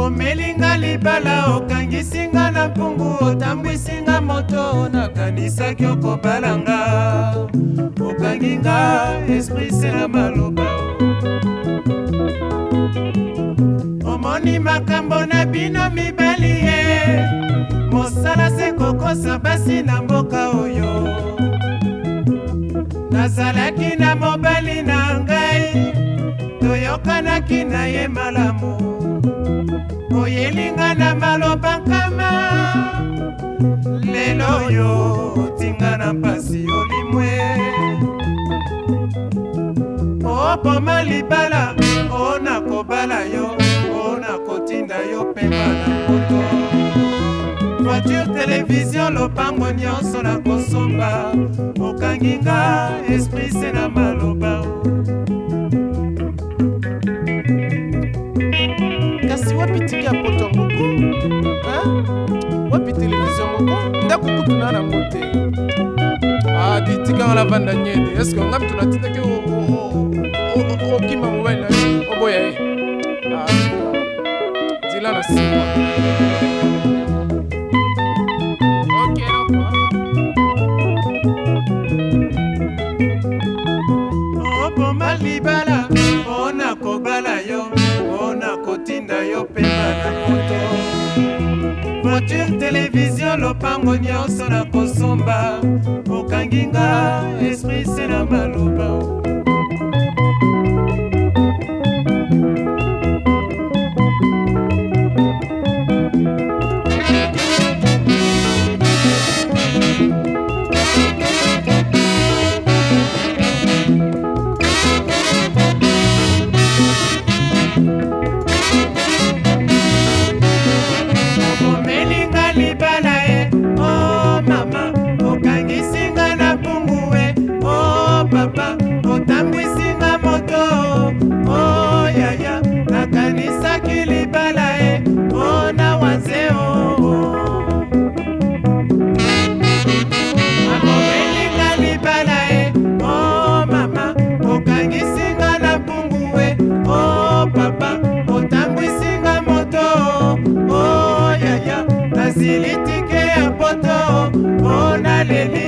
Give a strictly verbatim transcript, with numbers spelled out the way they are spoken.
okomelinga libala okangisinga na mpungu otambwisinga moto nakanisaki okobalanga okanginga esprit se na maloba omoni makambo na bino mibali ye mosala se kokosa basi na mboka oyo nazalaki na mobali na ngai toyokanaki na ye malamu oyelinga na maloba nkama lelo oyo tinga na mpasi olimwe opoma libala ona kobala yo ona kotinda yo pema na moto voiture televizio lopango nyonso na kosomba okanginga esprit se na maloba kasi wapi tiki ya poto moko wapi televizio moko ndakukutuna na mote adi tika la vanda nyede eske ngam tunatitake okima mobile na oboya ye dila na sima opoma libala ona kobala yo ona kotinda yo pema na moto voiture televizio lopango nyonso na kosomba okanginga esprit se na maloba silitike ya poto ona lele